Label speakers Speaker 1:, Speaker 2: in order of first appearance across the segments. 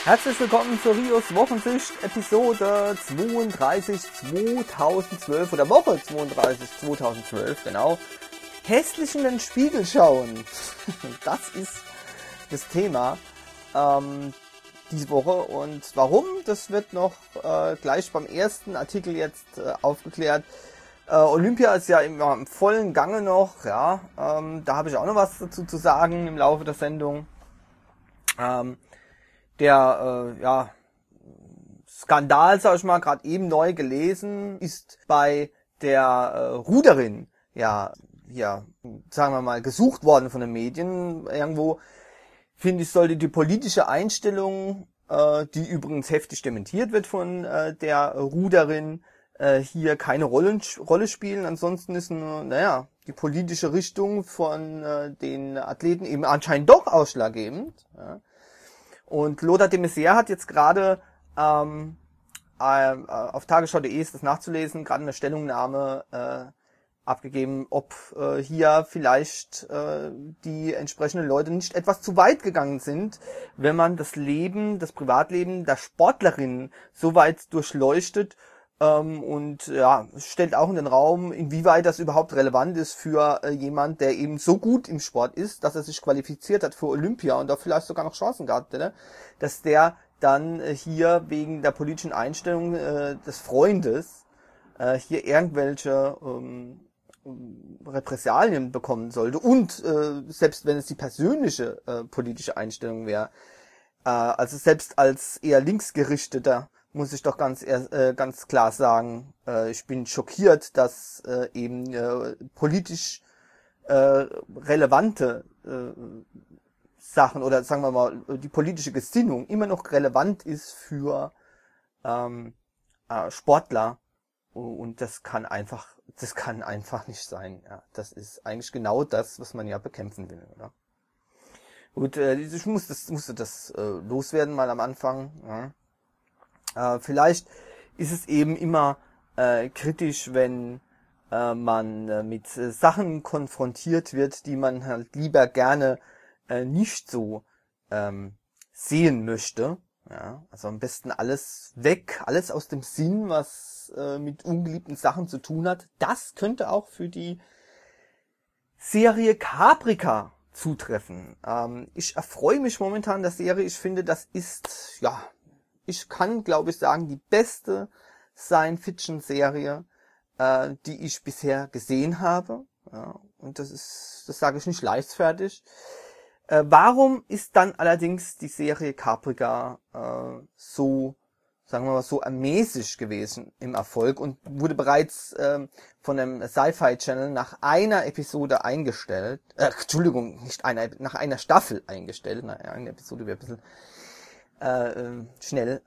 Speaker 1: Herzlich willkommen zur Rios Wochensicht, Episode 32 2012 oder Woche 32 2012, genau. Hässlich in den Spiegel schauen. Das ist das Thema diese Woche. Und warum, das wird noch gleich beim ersten Artikel jetzt aufgeklärt. Olympia ist ja im vollen Gange noch, ja. Da habe ich auch noch was dazu zu sagen im Laufe der Sendung. Der Skandal, sag ich mal, gerade eben neu gelesen, ist bei der Ruderin, sagen wir mal, gesucht worden von den Medien. Irgendwo, finde ich, sollte die politische Einstellung, die übrigens heftig dementiert wird von der Ruderin, hier keine Rolle spielen. Ansonsten ist nur, die politische Richtung von den Athleten eben anscheinend doch ausschlaggebend. Ja. Und Lothar de Maizière hat jetzt gerade auf tagesschau.de ist das nachzulesen, gerade eine Stellungnahme abgegeben, ob hier vielleicht die entsprechenden Leute nicht etwas zu weit gegangen sind, wenn man das Privatleben der Sportlerinnen so weit durchleuchtet und stellt auch in den Raum, inwieweit das überhaupt relevant ist für jemand, der eben so gut im Sport ist, dass er sich qualifiziert hat für Olympia und da vielleicht sogar noch Chancen gehabt hätte, dass der dann hier wegen der politischen Einstellung des Freundes hier irgendwelche Repressalien bekommen sollte und selbst wenn es die persönliche politische Einstellung wäre, also selbst als eher linksgerichteter, muss ich doch ganz klar sagen, ich bin schockiert, dass eben politisch relevante Sachen oder sagen wir mal die politische Gesinnung immer noch relevant ist für Sportler und das kann einfach nicht sein. Ja, das ist eigentlich genau das, was man ja bekämpfen will, oder? Gut, ich musste das loswerden mal am Anfang. Ja. Vielleicht ist es eben immer kritisch, wenn man mit Sachen konfrontiert wird, die man halt lieber gerne nicht so sehen möchte. Ja, also am besten alles weg, alles aus dem Sinn, was mit ungeliebten Sachen zu tun hat. Das könnte auch für die Serie Caprica zutreffen. Ich erfreue mich momentan der Serie. Ich finde, das ist, ich kann, glaube ich, sagen, die beste Science-Fiction-Serie, die ich bisher gesehen habe. Ja, und das sage ich nicht leichtfertig. Warum ist dann allerdings die Serie Caprica so, sagen wir mal, so ermäßig gewesen im Erfolg und wurde bereits von dem Sci-Fi Channel nach einer Episode eingestellt. Nach einer Staffel eingestellt. Naja, eine Episode wäre ein bisschen schnell.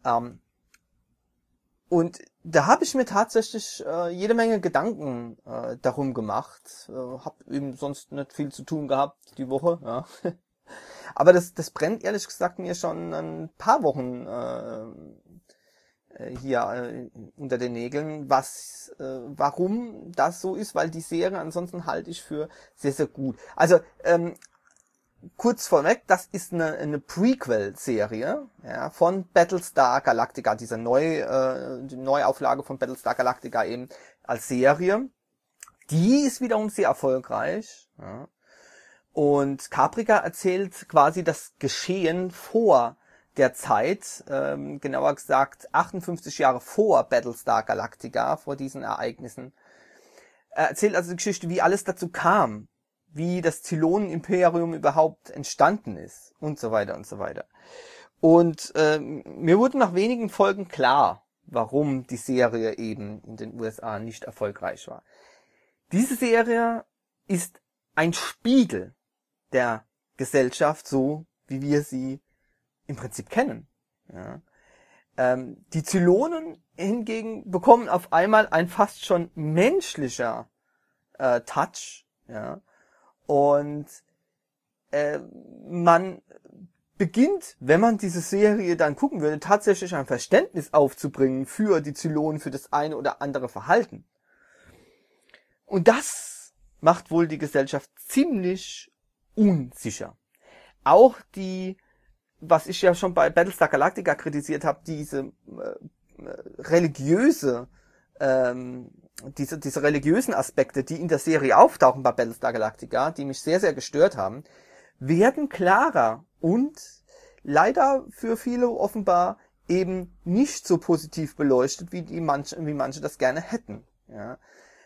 Speaker 1: Und da habe ich mir tatsächlich jede Menge Gedanken darum gemacht. Hab eben sonst nicht viel zu tun gehabt die Woche. Ja. Aber das brennt ehrlich gesagt mir schon ein paar Wochen hier unter den Nägeln, warum das so ist, weil die Serie ansonsten halte ich für sehr, sehr gut. Also kurz vorweg, das ist eine Prequel-Serie, ja, von Battlestar Galactica, die Neuauflage von Battlestar Galactica eben als Serie. Die ist wiederum sehr erfolgreich. Ja. Und Caprica erzählt quasi das Geschehen vor der Zeit, genauer gesagt 58 Jahre vor Battlestar Galactica, vor diesen Ereignissen. Er erzählt also die Geschichte, wie alles dazu kam, wie das Zylonen-Imperium überhaupt entstanden ist und so weiter und so weiter. Und mir wurde nach wenigen Folgen klar, warum die Serie eben in den USA nicht erfolgreich war. Diese Serie ist ein Spiegel der Gesellschaft, so wie wir sie im Prinzip kennen. Ja. Die Zylonen hingegen bekommen auf einmal ein fast schon menschlicher Touch, ja. Und man beginnt, wenn man diese Serie dann gucken würde, tatsächlich ein Verständnis aufzubringen für die Zylonen, für das eine oder andere Verhalten. Und das macht wohl die Gesellschaft ziemlich unsicher. Auch die was ich ja schon bei Battlestar Galactica kritisiert habe, diese religiöse, diese religiösen Aspekte, die in der Serie auftauchen bei Battlestar Galactica, die mich sehr, sehr gestört haben, werden klarer und leider für viele offenbar eben nicht so positiv beleuchtet, wie manche das gerne hätten. Ja.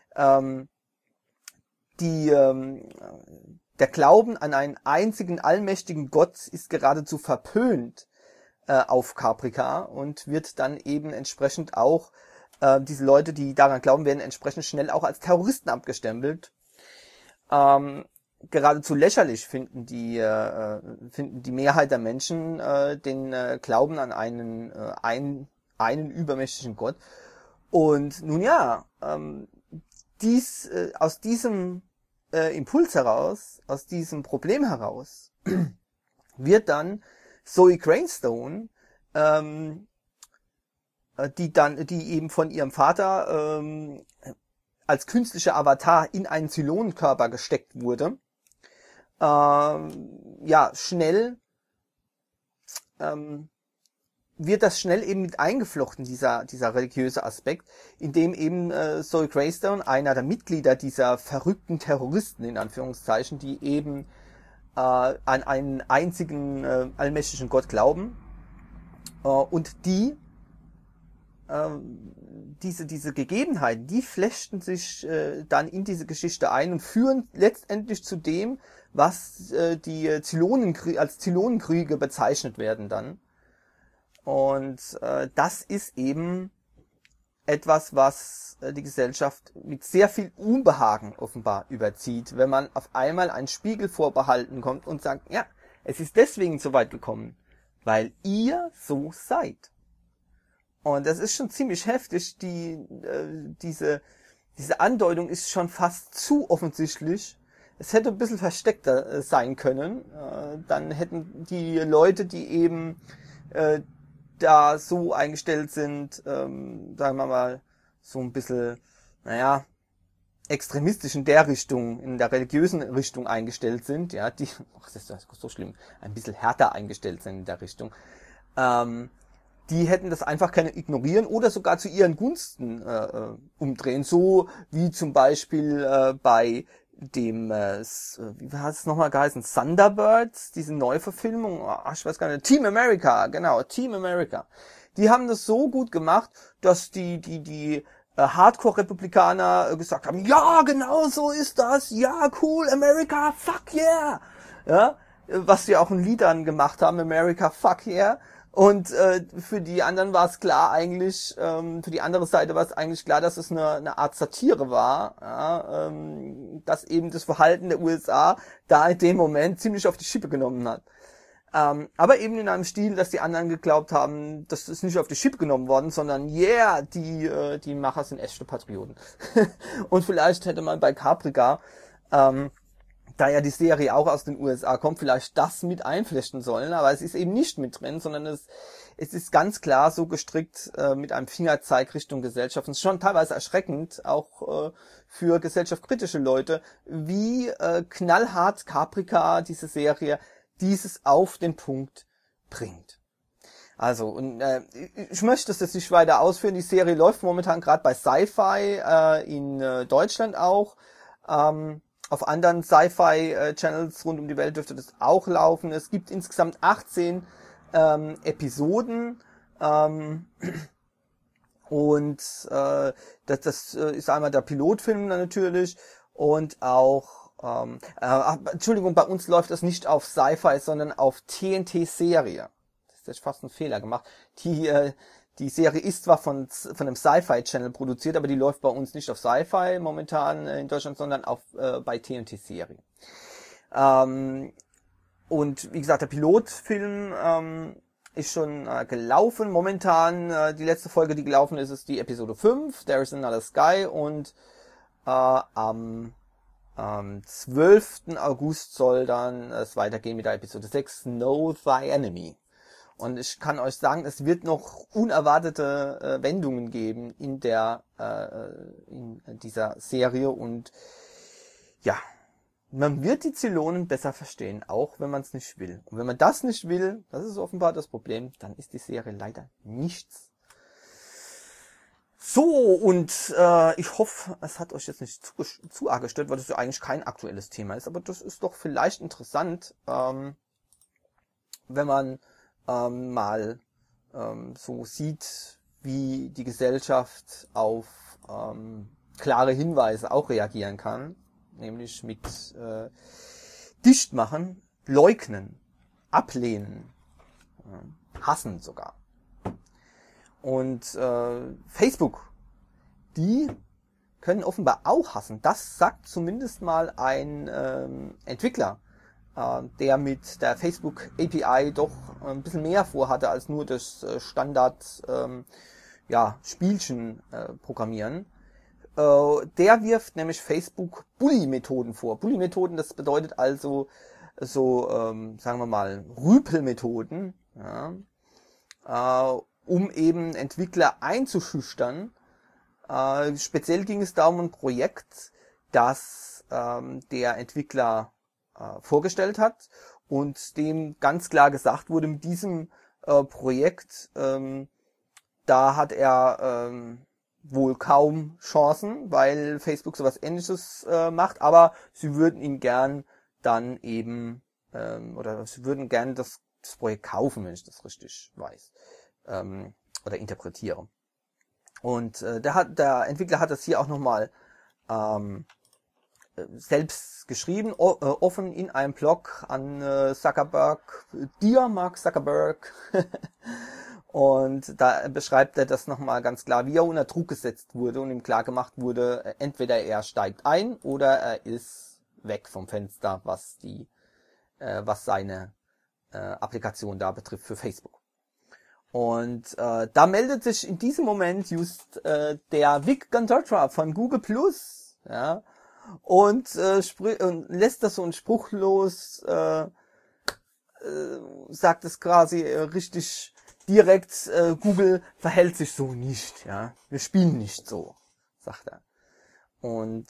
Speaker 1: Der Glauben an einen einzigen allmächtigen Gott ist geradezu verpönt auf Caprica und wird dann eben entsprechend auch, diese Leute, die daran glauben, werden entsprechend schnell auch als Terroristen abgestempelt. Geradezu lächerlich finden die Mehrheit der Menschen den Glauben an einen übermächtigen Gott. Und nun ja, aus diesem Impuls heraus, aus diesem Problem heraus, wird dann Zoe Grainstone, die eben von ihrem Vater als künstlicher Avatar in einen Zylonenkörper gesteckt wurde, schnell wird das schnell eben mit eingeflochten, dieser religiöse Aspekt, in dem eben Zoe Graystone, einer der Mitglieder dieser verrückten Terroristen, in Anführungszeichen, die eben an einen einzigen allmächtigen Gott glauben, und diese Gegebenheiten, die flechten sich dann in diese Geschichte ein und führen letztendlich zu dem, was die als Zylonenkriege bezeichnet werden dann. Und das ist eben etwas, was die Gesellschaft mit sehr viel Unbehagen offenbar überzieht, wenn man auf einmal einen Spiegel vorbehalten kommt und sagt, ja, es ist deswegen so weit gekommen, weil ihr so seid. Und das ist schon ziemlich heftig. Diese Andeutung ist schon fast zu offensichtlich. Es hätte ein bisschen versteckter sein können. Dann hätten die Leute, die eben da so eingestellt sind, sagen wir mal, so ein bisschen, extremistisch in der Richtung, in der religiösen Richtung eingestellt sind, ja, das ist so schlimm, ein bisschen härter eingestellt sind in der Richtung, die hätten das einfach können ignorieren oder sogar zu ihren Gunsten umdrehen, so wie zum Beispiel bei dem, wie hat es nochmal geheißen, Thunderbirds, diese Neuverfilmung, ich weiß gar nicht, Team America, genau, Team America. Die haben das so gut gemacht, dass die Hardcore-Republikaner gesagt haben, ja, genau so ist das, ja, cool, America, fuck yeah, ja, was sie auch in Liedern gemacht haben, America, fuck yeah. Und für die anderen war es klar eigentlich, für die andere Seite war es eigentlich klar, dass es eine Art Satire war, ja, dass eben das Verhalten der USA da in dem Moment ziemlich auf die Schippe genommen hat. Aber eben in einem Stil, dass die anderen geglaubt haben, das ist nicht auf die Schippe genommen worden, sondern yeah, die Macher sind echte Patrioten. Und vielleicht hätte man bei Caprica, da ja die Serie auch aus den USA kommt, vielleicht das mit einflechten sollen, aber es ist eben nicht mit drin, sondern es ist ganz klar so gestrickt mit einem Fingerzeig Richtung Gesellschaft. Und es ist schon teilweise erschreckend, auch für gesellschaftskritische Leute, wie knallhart Caprica, diese Serie, dieses auf den Punkt bringt. Also, und ich möchte das jetzt nicht weiter ausführen. Die Serie läuft momentan gerade bei Sci-Fi in Deutschland auch. Auf anderen Sci-Fi-Channels rund um die Welt dürfte das auch laufen. Es gibt insgesamt 18 Episoden. Und das ist einmal der Pilotfilm natürlich und auch Entschuldigung, bei uns läuft das nicht auf Sci-Fi, sondern auf TNT-Serie. Das ist jetzt fast ein Fehler gemacht. Die Serie ist zwar von einem Sci-Fi-Channel produziert, aber die läuft bei uns nicht auf Sci-Fi momentan in Deutschland, sondern bei TNT-Serie. Und wie gesagt, der Pilotfilm ist schon gelaufen. Momentan, die letzte Folge, die gelaufen ist, ist die Episode 5, There is Another Sky, und am 12. August soll dann es weitergehen mit der Episode 6, Know Thy Enemy. Und ich kann euch sagen, es wird noch unerwartete Wendungen geben in dieser Serie, und ja, Man wird die Zylonen besser verstehen, auch wenn man es nicht will. Und wenn man das nicht will, das ist offenbar das Problem, dann ist die Serie leider nichts. So, und ich hoffe, es hat euch jetzt nicht zu arg gestört, weil das ja eigentlich kein aktuelles Thema ist. Aber das ist doch vielleicht interessant, wenn man mal so sieht, wie die Gesellschaft auf klare Hinweise auch reagieren kann. Nämlich mit Dichtmachen, Leugnen, Ablehnen, Hassen sogar. Und Facebook, die können offenbar auch hassen. Das sagt zumindest mal ein Entwickler, der mit der Facebook API doch ein bisschen mehr vorhatte als nur das Standard Spielchen programmieren. Der wirft nämlich Facebook Bully-Methoden vor. Bully-Methoden, das bedeutet also so, sagen wir mal, Rüpelmethoden, um eben Entwickler einzuschüchtern. Speziell ging es da um ein Projekt, das der Entwickler vorgestellt hat und dem ganz klar gesagt wurde, mit diesem Projekt, da hat er wohl kaum Chancen, weil Facebook sowas Ähnliches macht, aber sie würden ihn gern dann eben, oder sie würden gern das Projekt kaufen, wenn ich das richtig weiß, oder interpretiere. Und der Entwickler hat das hier auch nochmal selbst geschrieben, offen in einem Blog an Zuckerberg, dir Mark Zuckerberg. Und da beschreibt er das nochmal ganz klar, wie er unter Druck gesetzt wurde und ihm klar gemacht wurde, entweder er steigt ein oder er ist weg vom Fenster, was seine Applikation da betrifft für Facebook. Und da meldet sich in diesem Moment just der Vic Gundotra von Google Plus, ja, und lässt das so einen Spruch los, sagt es quasi richtig direkt, Google verhält sich so nicht, ja. Wir spielen nicht so, sagt er. Und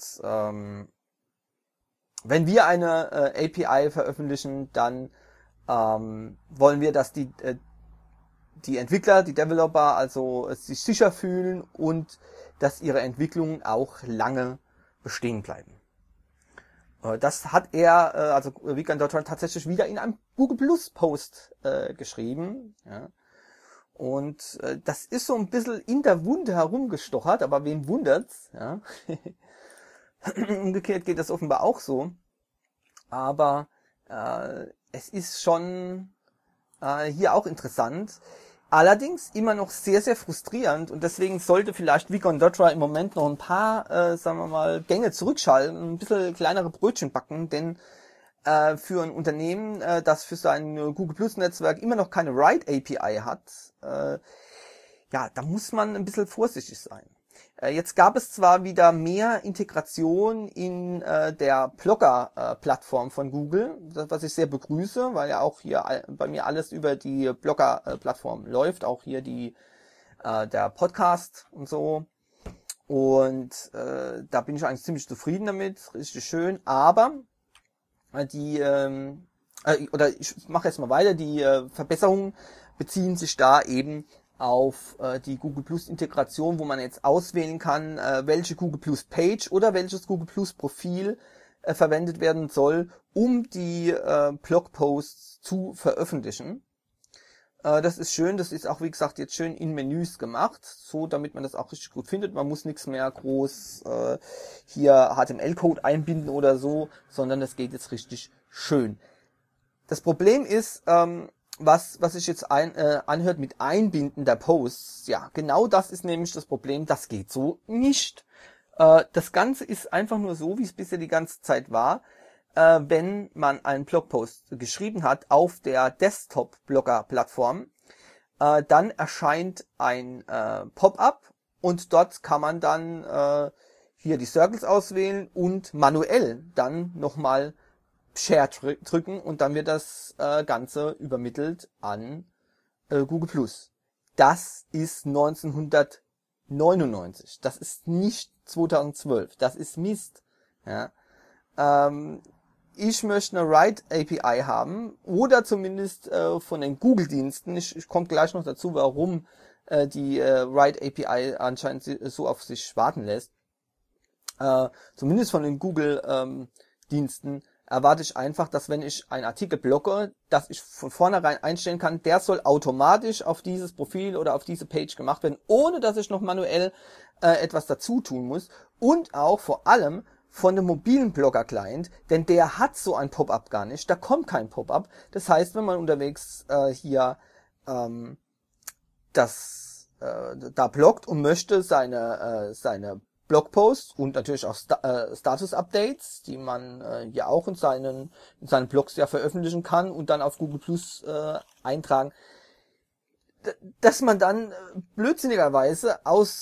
Speaker 1: wenn wir eine API veröffentlichen, dann wollen wir, dass die Entwickler, die Developer also sich sicher fühlen und dass ihre Entwicklungen auch lange bestehen bleiben. Das hat er, also Vic Gundotra, tatsächlich wieder in einem Google Plus Post geschrieben, ja. Und das ist so ein bisschen in der Wunde herumgestochert, aber wen wundert's? Ja? Umgekehrt geht das offenbar auch so. Aber es ist schon hier auch interessant. Allerdings immer noch sehr, sehr frustrierend und deswegen sollte vielleicht Vic Gundotra im Moment noch ein paar, sagen wir mal, Gänge zurückschalten, ein bisschen kleinere Brötchen backen, denn für ein Unternehmen, das für sein Google Plus Netzwerk immer noch keine Write API hat, da muss man ein bisschen vorsichtig sein. Jetzt gab es zwar wieder mehr Integration in der Blogger-Plattform von Google, was ich sehr begrüße, weil ja auch hier bei mir alles über die Blogger-Plattform läuft, auch hier der Podcast und so. Und da bin ich eigentlich ziemlich zufrieden damit, richtig schön, aber ich mache jetzt mal weiter, die Verbesserungen beziehen sich da eben auf die Google Plus Integration, wo man jetzt auswählen kann, welche Google Plus Page oder welches Google Plus Profil verwendet werden soll, um die Blogposts zu veröffentlichen. Das ist schön, das ist auch wie gesagt jetzt schön in Menüs gemacht, so damit man das auch richtig gut findet. Man muss nichts mehr groß hier HTML-Code einbinden oder so, sondern das geht jetzt richtig schön. Das Problem ist, was sich jetzt anhört mit Einbinden der Posts, ja, genau das ist nämlich das Problem, das geht so nicht. Das Ganze ist einfach nur so, wie es bisher die ganze Zeit war. Wenn man einen Blogpost geschrieben hat auf der Desktop-Blogger-Plattform, dann erscheint ein Pop-up und dort kann man dann hier die Circles auswählen und manuell dann nochmal Share drücken und dann wird das Ganze übermittelt an Google+. Das ist 1999. Das ist nicht 2012. Das ist Mist. Ja. ich möchte eine Write API haben oder zumindest von den Google-Diensten. Ich komme gleich noch dazu, warum die Write API anscheinend so auf sich warten lässt. Zumindest von den Google-Diensten erwarte ich einfach, dass wenn ich einen Artikel blocke, dass ich von vornherein einstellen kann, der soll automatisch auf dieses Profil oder auf diese Page gemacht werden, ohne dass ich noch manuell etwas dazu tun muss. Und auch vor allem von dem mobilen Blogger-Client, denn der hat so ein Pop-up gar nicht, da kommt kein Pop-up. Das heißt, wenn man unterwegs hier da bloggt und möchte seine Blogposts und natürlich auch Status-Updates, die man ja auch in seinen Blogs ja veröffentlichen kann und dann auf Google Plus eintragen, dass man dann blödsinnigerweise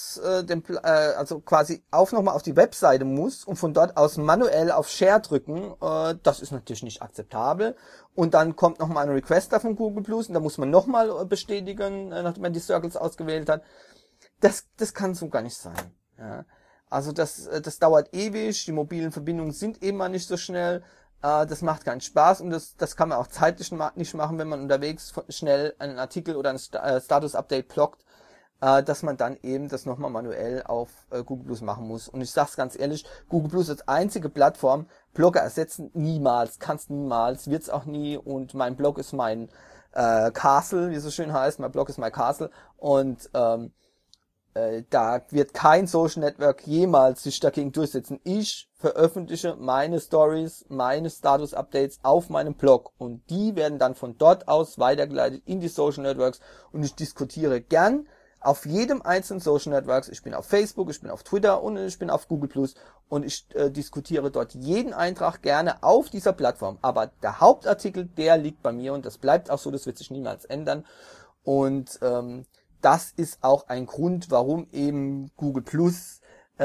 Speaker 1: also quasi nochmal auf die Webseite muss und von dort aus manuell auf Share drücken, das ist natürlich nicht akzeptabel. Und dann kommt nochmal ein Requester von Google Plus und da muss man nochmal bestätigen, nachdem man die Circles ausgewählt hat. Das kann so gar nicht sein. Ja. Also das dauert ewig, die mobilen Verbindungen sind eben mal nicht so schnell. Das macht keinen Spaß und das kann man auch zeitlich nicht machen, wenn man unterwegs schnell einen Artikel oder ein Status-Update blockt, dass man dann eben das nochmal manuell auf Google Plus machen muss. Und ich sag's ganz ehrlich, Google Plus als einzige Plattform, Blogger ersetzen niemals, kannst niemals, wird's auch nie und mein Blog ist mein Castle, wie es so schön heißt, mein Blog ist mein Castle und da wird kein Social Network jemals sich dagegen durchsetzen. Ich veröffentliche meine Stories, meine Status-Updates auf meinem Blog und die werden dann von dort aus weitergeleitet in die Social Networks und ich diskutiere gern auf jedem einzelnen Social Networks. Ich bin auf Facebook, ich bin auf Twitter und ich bin auf Google Plus und ich diskutiere dort jeden Eintrag gerne auf dieser Plattform. Aber der Hauptartikel, der liegt bei mir und das bleibt auch so, das wird sich niemals ändern und das ist auch ein Grund, warum eben Google Plus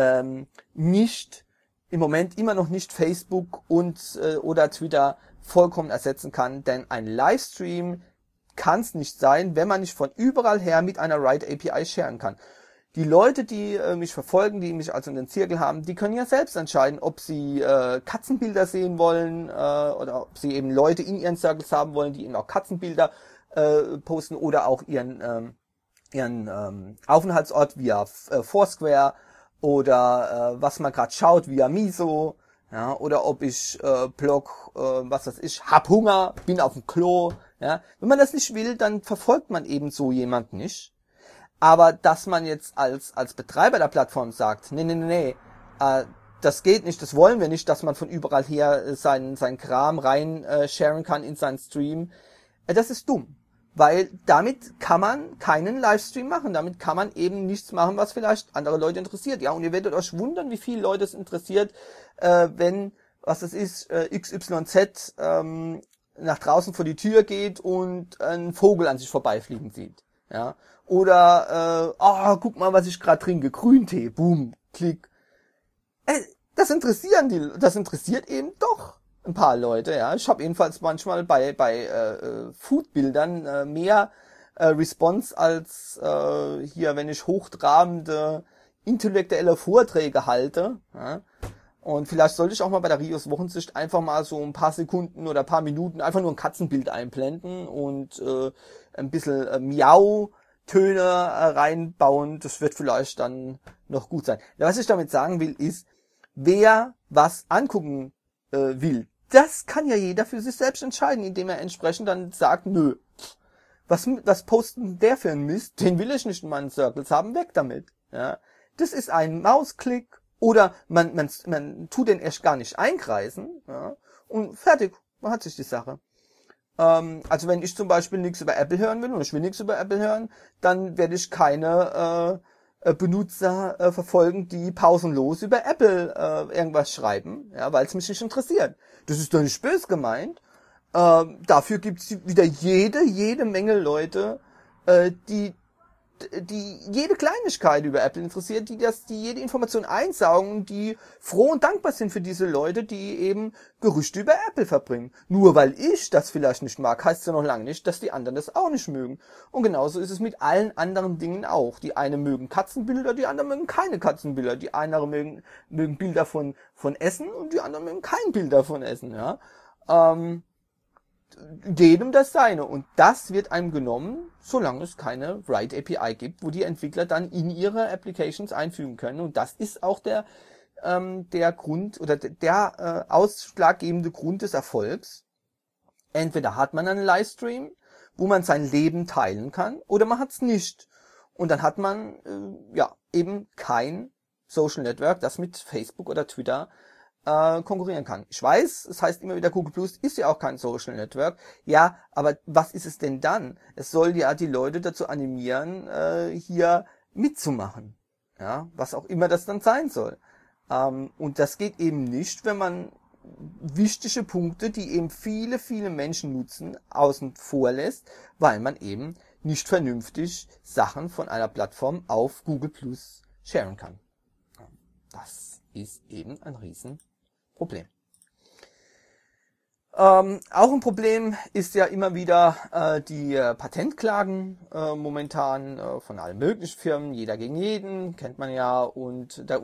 Speaker 1: nicht im Moment immer noch nicht Facebook und oder Twitter vollkommen ersetzen kann, denn ein Livestream kann es nicht sein, wenn man nicht von überall her mit einer Write API sharen kann. Die Leute, die mich verfolgen, die mich also in den Zirkel haben, die können ja selbst entscheiden, ob sie Katzenbilder sehen wollen oder ob sie eben Leute in ihren Circles haben wollen, die eben auch Katzenbilder posten oder auch ihren Aufenthaltsort via Foursquare oder was man gerade schaut via Miso, ja, oder ob ich blog, was weiß ich, hab Hunger, bin auf dem Klo, ja. Wenn man das nicht will, dann verfolgt man eben so jemand nicht. Aber dass man jetzt als Betreiber der Plattform sagt, nee, das geht nicht, das wollen wir nicht, dass man von überall her sein Kram rein sharen kann in seinen Stream, das ist dumm. Weil damit kann man keinen Livestream machen. Damit kann man eben nichts machen, was vielleicht andere Leute interessiert. Ja, und ihr werdet euch wundern, wie viele Leute es interessiert, wenn, was das ist, XYZ nach draußen vor die Tür geht und einen Vogel an sich vorbeifliegen sieht. Ja. Oder, guck mal, was ich gerade trinke. Grüntee. Boom. Klick. Das interessiert eben doch ein paar Leute, ja. Ich habe jedenfalls manchmal bei Foodbildern mehr Response als hier, wenn ich hochtrabende intellektuelle Vorträge halte. Ja. Und vielleicht sollte ich auch mal bei der Rios Wochensicht einfach mal so ein paar Sekunden oder ein paar Minuten einfach nur ein Katzenbild einblenden und ein bisschen Miau-Töne reinbauen. Das wird vielleicht dann noch gut sein. Ja, was ich damit sagen will, ist, wer was angucken will, das kann ja jeder für sich selbst entscheiden, indem er entsprechend dann sagt, nö, was posten der für ein Mist, den will ich nicht in meinen Circles haben, weg damit. Ja, das ist ein Mausklick oder man tut den erst gar nicht einkreisen, ja, und fertig, man hat sich die Sache. Also wenn ich zum Beispiel nichts über Apple hören will und ich will nichts über Apple hören, dann werde ich keine Benutzer verfolgen, die pausenlos über Apple irgendwas schreiben, ja, weil es mich nicht interessiert. Das ist doch nicht böse gemeint. Dafür gibt's wieder jede Menge Leute, die die jede Kleinigkeit über Apple interessiert, die jede Information einsaugen und die froh und dankbar sind für diese Leute, die eben Gerüchte über Apple verbringen. Nur weil ich das vielleicht nicht mag, heißt ja noch lange nicht, dass die anderen das auch nicht mögen. Und genauso ist es mit allen anderen Dingen auch. Die einen mögen Katzenbilder, die anderen mögen keine Katzenbilder. Die einen mögen Bilder von Essen und die anderen mögen kein Bild davon Essen, ja. Jedem das seine. Und das wird einem genommen, solange es keine Write API gibt, wo die Entwickler dann in ihre Applications einfügen können. Und das ist auch der Grund oder der ausschlaggebende Grund des Erfolgs. Entweder hat man einen Livestream, wo man sein Leben teilen kann, oder man hat es nicht. Und dann hat man eben kein Social Network, das mit Facebook oder Twitter konkurrieren kann. Ich weiß, es heißt immer wieder, Google Plus ist ja auch kein Social Network. Ja, aber was ist es denn dann? Es soll ja die Leute dazu animieren, hier mitzumachen. Ja, was auch immer das dann sein soll. Und das geht eben nicht, wenn man wichtige Punkte, die eben viele, viele Menschen nutzen, außen vor lässt, weil man eben nicht vernünftig Sachen von einer Plattform auf Google Plus sharen kann. Das ist eben ein Riesenproblem. Auch ein Problem ist ja immer wieder die Patentklagen momentan von allen möglichen Firmen, jeder gegen jeden, kennt man ja, und der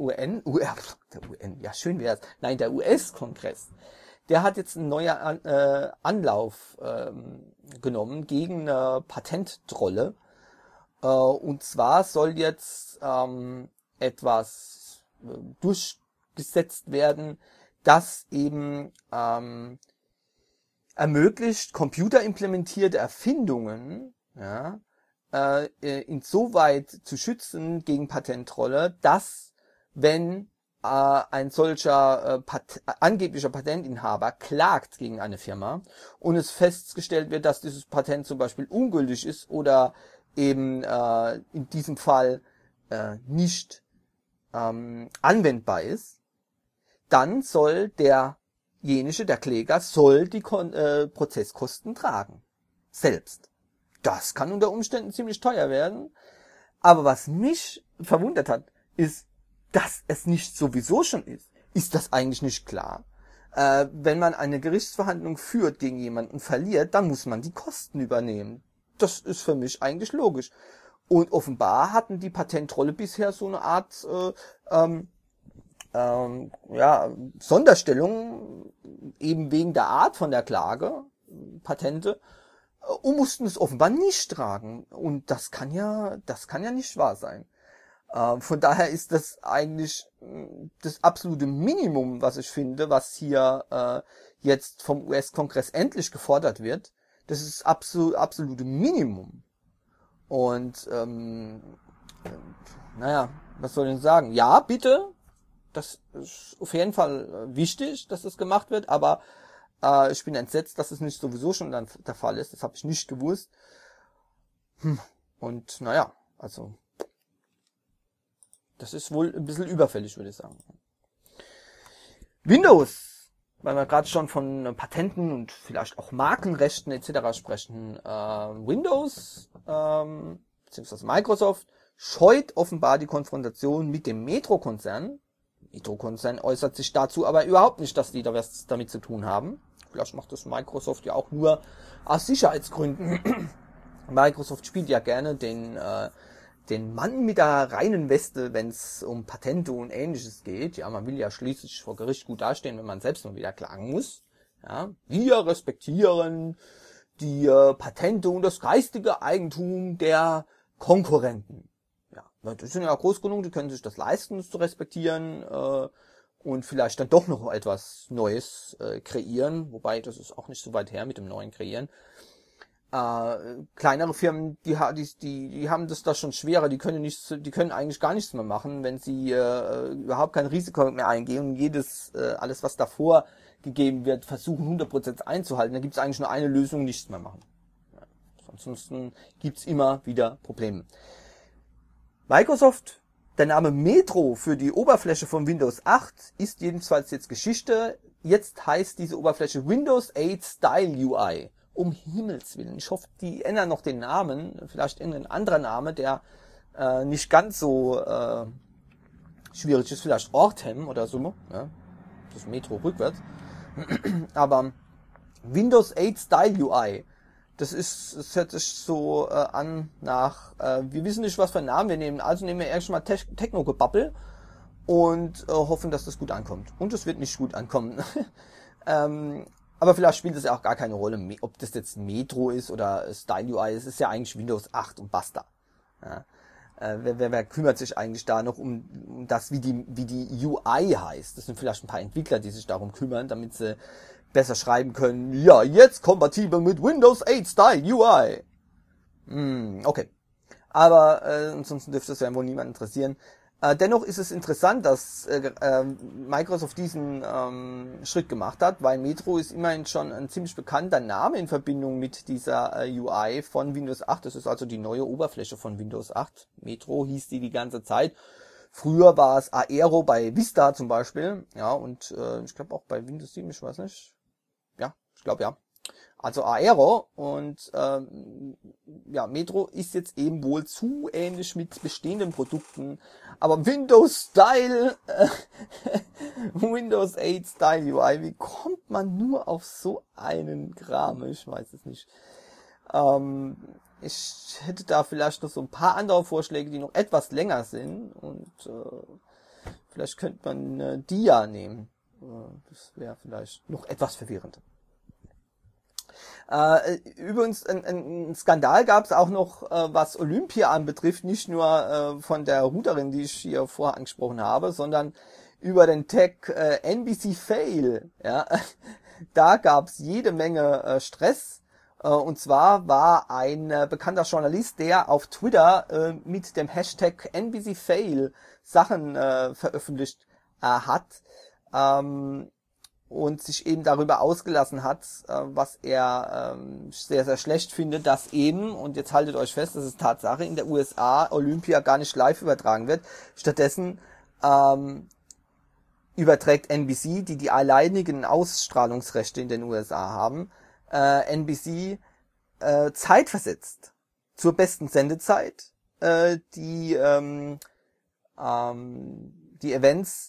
Speaker 1: der US-Kongress, der hat jetzt einen neuen Anlauf genommen gegen eine Patenttrolle. Und zwar soll jetzt etwas durchgesetzt werden, das eben ermöglicht, computerimplementierte Erfindungen insoweit zu schützen gegen Patenttrolle, dass wenn ein solcher angeblicher Patentinhaber klagt gegen eine Firma und es festgestellt wird, dass dieses Patent zum Beispiel ungültig ist oder eben in diesem Fall nicht anwendbar ist, dann soll der Kläger, soll die Prozesskosten tragen. Selbst. Das kann unter Umständen ziemlich teuer werden. Aber was mich verwundert hat, ist, dass es nicht sowieso schon ist. Ist das eigentlich nicht klar? Wenn man eine Gerichtsverhandlung führt gegen jemanden und verliert, dann muss man die Kosten übernehmen. Das ist für mich eigentlich logisch. Und offenbar hatten die Patentrolle bisher so eine Art Sonderstellung, eben wegen der Art von der Klage, Patente, und mussten es offenbar nicht tragen. Und das kann ja nicht wahr sein. Von daher ist das eigentlich das absolute Minimum, was ich finde, was hier jetzt vom US-Kongress endlich gefordert wird. Das ist das absolute Minimum. Und was soll ich denn sagen? Ja, bitte. Das ist auf jeden Fall wichtig, dass das gemacht wird, aber ich bin entsetzt, dass es nicht sowieso schon dann der Fall ist. Das habe ich nicht gewusst. Und also das ist wohl ein bisschen überfällig, würde ich sagen. Windows, weil wir gerade schon von Patenten und vielleicht auch Markenrechten etc. sprechen. Windows bzw. Microsoft scheut offenbar die Konfrontation mit dem Metro-Konzern. Metro-Konzern äußert sich dazu aber überhaupt nicht, dass die da was damit zu tun haben. Vielleicht macht das Microsoft ja auch nur aus Sicherheitsgründen. Microsoft spielt ja gerne den Mann mit der reinen Weste, wenn es um Patente und Ähnliches geht. Ja, man will ja schließlich vor Gericht gut dastehen, wenn man selbst mal wieder klagen muss. Ja, wir respektieren die Patente und das geistige Eigentum der Konkurrenten. Ja, die sind ja groß genug, die können sich das leisten, das zu respektieren und vielleicht dann doch noch etwas Neues kreieren. Wobei, das ist auch nicht so weit her mit dem neuen Kreieren. Kleinere Firmen, die haben das da schon schwerer, die können eigentlich gar nichts mehr machen, wenn sie überhaupt kein Risiko mehr eingehen und alles was davor gegeben wird, versuchen 100% einzuhalten. Da gibt es eigentlich nur eine Lösung, nichts mehr machen. Ja, ansonsten gibt es immer wieder Probleme. Microsoft, der Name Metro für die Oberfläche von Windows 8 ist jedenfalls jetzt Geschichte. Jetzt heißt diese Oberfläche Windows 8 Style UI. Um Himmels Willen. Ich hoffe, die ändern noch den Namen. Vielleicht irgendein anderer Name, der nicht ganz so schwierig ist. Vielleicht Ortem oder so. Ja? Das Metro rückwärts. Aber Windows 8 Style UI. Das hört sich so an nach, wir wissen nicht, was für einen Namen wir nehmen. Also nehmen wir erstmal Techno-Gebabbel und hoffen, dass das gut ankommt. Und es wird nicht gut ankommen. Aber vielleicht spielt es ja auch gar keine Rolle, ob das jetzt Metro ist oder Style UI. Es ist ja eigentlich Windows 8 und basta. Ja. Wer kümmert sich eigentlich da noch um das, wie die UI heißt? Das sind vielleicht ein paar Entwickler, die sich darum kümmern, damit sie besser schreiben können. Ja, jetzt kompatibel mit Windows 8 Style UI. Okay. Aber ansonsten dürfte es ja wohl niemand interessieren. Dennoch ist es interessant, dass Microsoft diesen Schritt gemacht hat, weil Metro ist immerhin schon ein ziemlich bekannter Name in Verbindung mit dieser UI von Windows 8. Das ist also die neue Oberfläche von Windows 8. Metro hieß die ganze Zeit. Früher war es Aero bei Vista zum Beispiel. Ja, und ich glaube auch bei Windows 7, ich weiß nicht. Ja, ich glaube ja. Also Aero und ja, Metro ist jetzt eben wohl zu ähnlich mit bestehenden Produkten, aber Windows Style, Windows 8 Style UI, wie kommt man nur auf so einen Kram? Ich weiß es nicht. Ich hätte da vielleicht noch so ein paar andere Vorschläge, die noch etwas länger sind und vielleicht könnte man die ja nehmen. Das wäre vielleicht noch etwas verwirrend. Übrigens, ein Skandal gab es auch noch, was Olympia anbetrifft, nicht nur von der Routerin, die ich hier vorher angesprochen habe, sondern über den Tag NBC Fail. Ja? Da gab es jede Menge Stress. Und zwar war ein bekannter Journalist, der auf Twitter mit dem Hashtag NBC Fail Sachen veröffentlicht hat. Und sich eben darüber ausgelassen hat, was er sehr, sehr schlecht findet, dass eben, und jetzt haltet euch fest, das ist Tatsache, in der USA Olympia gar nicht live übertragen wird. Stattdessen überträgt NBC, die alleinigen Ausstrahlungsrechte in den USA haben, NBC zeitversetzt zur besten Sendezeit die Events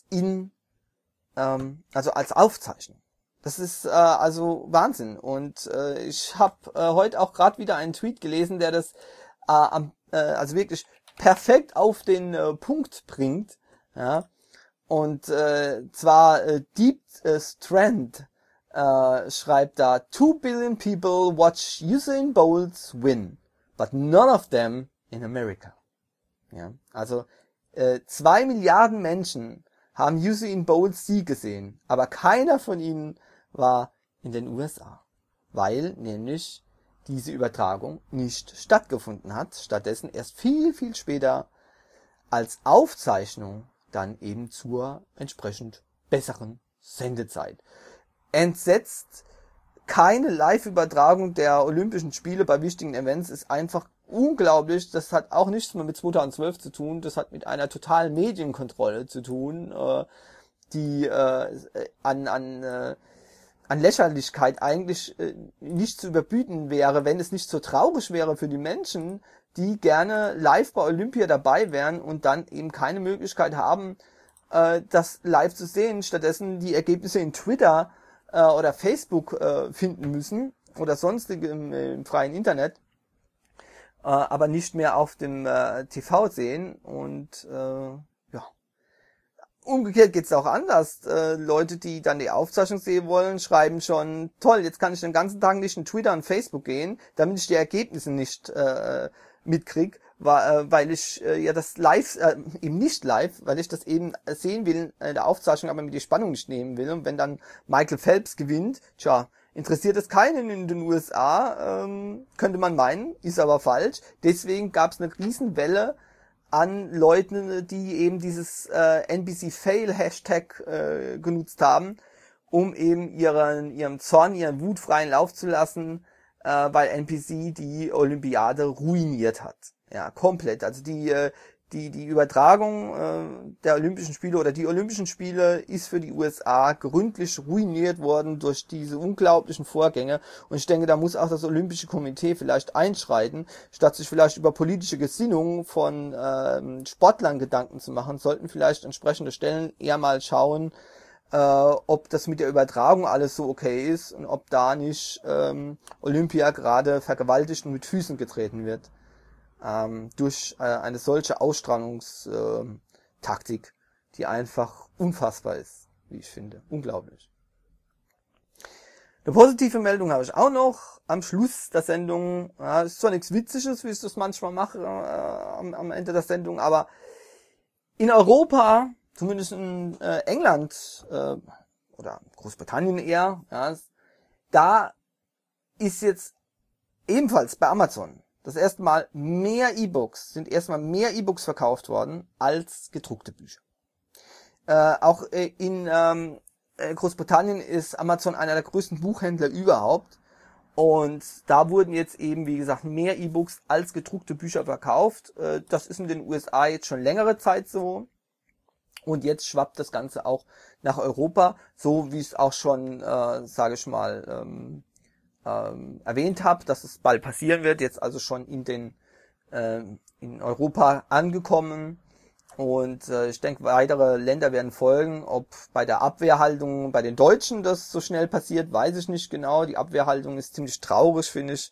Speaker 1: also als Aufzeichnung. Das ist also Wahnsinn. Und ich habe heute auch gerade wieder einen Tweet gelesen, der das also wirklich perfekt auf den Punkt bringt. Ja. Und zwar Deep Strand schreibt da: 2 billion people watch Usain Bolt win, but none of them in America. Ja. Also 2 Milliarden Menschen haben Usain Bolts Sieg gesehen, aber keiner von ihnen war in den USA, weil nämlich diese Übertragung nicht stattgefunden hat, stattdessen erst viel, viel später als Aufzeichnung dann eben zur entsprechend besseren Sendezeit. Entsetzt, keine Live-Übertragung der Olympischen Spiele bei wichtigen Events ist einfach unglaublich. Das hat auch nichts mehr mit 2012 zu tun. Das hat mit einer totalen Medienkontrolle zu tun, die an Lächerlichkeit eigentlich nicht zu überbieten wäre, wenn es nicht so traurig wäre für die Menschen, die gerne live bei Olympia dabei wären und dann eben keine Möglichkeit haben, das live zu sehen. Stattdessen die Ergebnisse in Twitter oder Facebook finden müssen oder sonstige im freien Internet, aber nicht mehr auf dem TV sehen. Und ja, umgekehrt geht's auch anders. Leute, die dann die Aufzeichnung sehen wollen, schreiben schon: Toll, jetzt kann ich den ganzen Tag nicht in Twitter und Facebook gehen, damit ich die Ergebnisse nicht mitkrieg, weil ich ja das live, eben nicht live, weil ich das eben sehen will in der Aufzeichnung, aber mir die Spannung nicht nehmen will. Und wenn dann Michael Phelps gewinnt, tja, interessiert es keinen in den USA, könnte man meinen, ist aber falsch. Deswegen gab es eine Riesenwelle an Leuten, die eben dieses NBC Fail Hashtag genutzt haben, um eben ihren Zorn, ihren Wut freien Lauf zu lassen, weil NBC die Olympiade ruiniert hat. Ja, komplett. Also die die Übertragung der Olympischen Spiele oder die Olympischen Spiele ist für die USA gründlich ruiniert worden durch diese unglaublichen Vorgänge. Und ich denke, da muss auch das Olympische Komitee vielleicht einschreiten, statt sich vielleicht über politische Gesinnungen von Sportlern Gedanken zu machen, sollten vielleicht entsprechende Stellen eher mal schauen, ob das mit der Übertragung alles so okay ist und ob da nicht Olympia gerade vergewaltigt und mit Füßen getreten wird. Durch eine solche Ausstrahlungstaktik, die einfach unfassbar ist, wie ich finde. Unglaublich. Eine positive Meldung habe ich auch noch am Schluss der Sendung. Ja, ist zwar nichts Witziges, wie ich das manchmal mache am Ende der Sendung, aber in Europa, zumindest in England oder Großbritannien eher, ja, da ist jetzt ebenfalls bei Amazon das erste Mal sind erstmal mehr E-Books verkauft worden als gedruckte Bücher. Auch in Großbritannien ist Amazon einer der größten Buchhändler überhaupt. Und da wurden jetzt eben, wie gesagt, mehr E-Books als gedruckte Bücher verkauft. Das ist in den USA jetzt schon längere Zeit so. Und jetzt schwappt das Ganze auch nach Europa, so wie es auch schon, sage ich mal, erwähnt habe, dass es bald passieren wird, jetzt also schon in Europa angekommen. Und ich denke, weitere Länder werden folgen. Ob bei der Abwehrhaltung bei den Deutschen das so schnell passiert, weiß ich nicht genau. Die Abwehrhaltung ist ziemlich traurig, finde ich.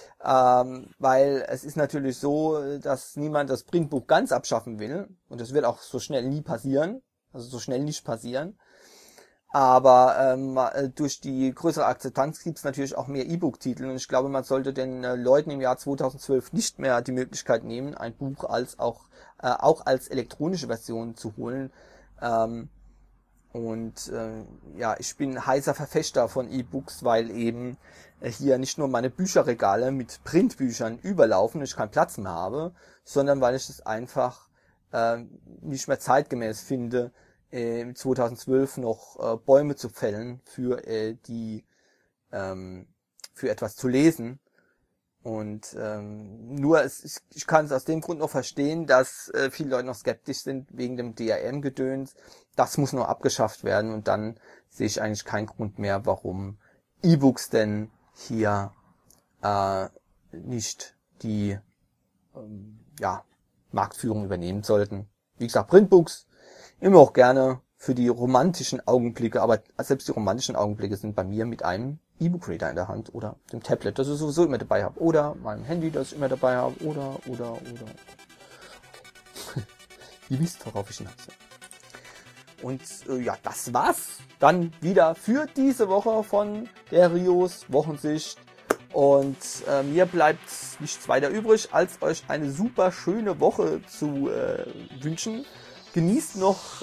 Speaker 1: Weil es ist natürlich so, dass niemand das Printbuch ganz abschaffen will. Und das wird auch so schnell nie passieren. Also so schnell nicht passieren. Aber durch die größere Akzeptanz gibt es natürlich auch mehr E-Book-Titel. Und ich glaube, man sollte den Leuten im Jahr 2012 nicht mehr die Möglichkeit nehmen, ein Buch auch als elektronische Version zu holen. Ich bin heißer Verfechter von E-Books, weil eben hier nicht nur meine Bücherregale mit Printbüchern überlaufen und ich keinen Platz mehr habe, sondern weil ich es einfach nicht mehr zeitgemäß finde, 2012 noch Bäume zu fällen für etwas zu lesen. Und ich kann es aus dem Grund noch verstehen, dass viele Leute noch skeptisch sind wegen dem DRM-Gedöns. Das muss noch abgeschafft werden und dann sehe ich eigentlich keinen Grund mehr, warum E-Books denn hier nicht die Marktführung übernehmen sollten. Wie gesagt, Printbooks immer auch gerne für die romantischen Augenblicke, aber selbst die romantischen Augenblicke sind bei mir mit einem E-Book-Reader in der Hand oder dem Tablet, das ich sowieso immer dabei habe, oder meinem Handy, das ich immer dabei habe, oder. Ihr wisst, worauf ich hinaus will. Und das war's dann wieder für diese Woche von der Rios Wochensicht. Und mir bleibt nichts weiter übrig, als euch eine super schöne Woche zu wünschen. Genießt noch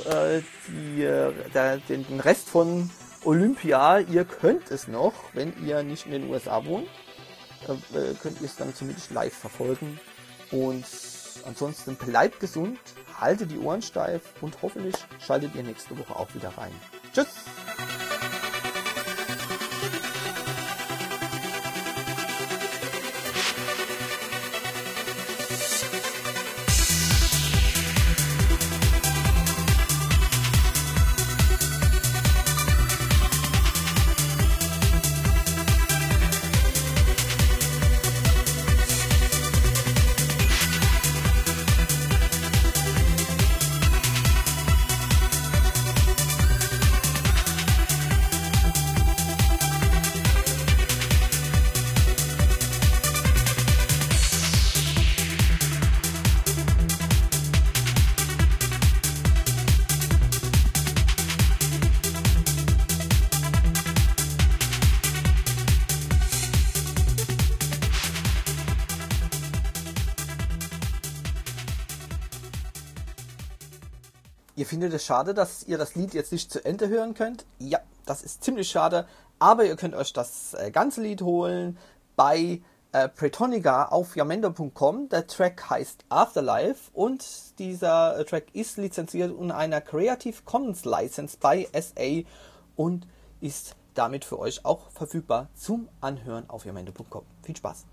Speaker 1: den Rest von Olympia. Ihr könnt es noch, wenn ihr nicht in den USA wohnt. Könnt ihr es dann zumindest live verfolgen. Und ansonsten bleibt gesund, haltet die Ohren steif und hoffentlich schaltet ihr nächste Woche auch wieder rein. Tschüss! Ihr findet es schade, dass ihr das Lied jetzt nicht zu Ende hören könnt? Ja, das ist ziemlich schade, aber ihr könnt euch das ganze Lied holen bei Pretonica auf yamendo.com. Der Track heißt Afterlife und dieser Track ist lizenziert unter einer Creative Commons License bei SA und ist damit für euch auch verfügbar zum Anhören auf yamendo.com. Viel Spaß!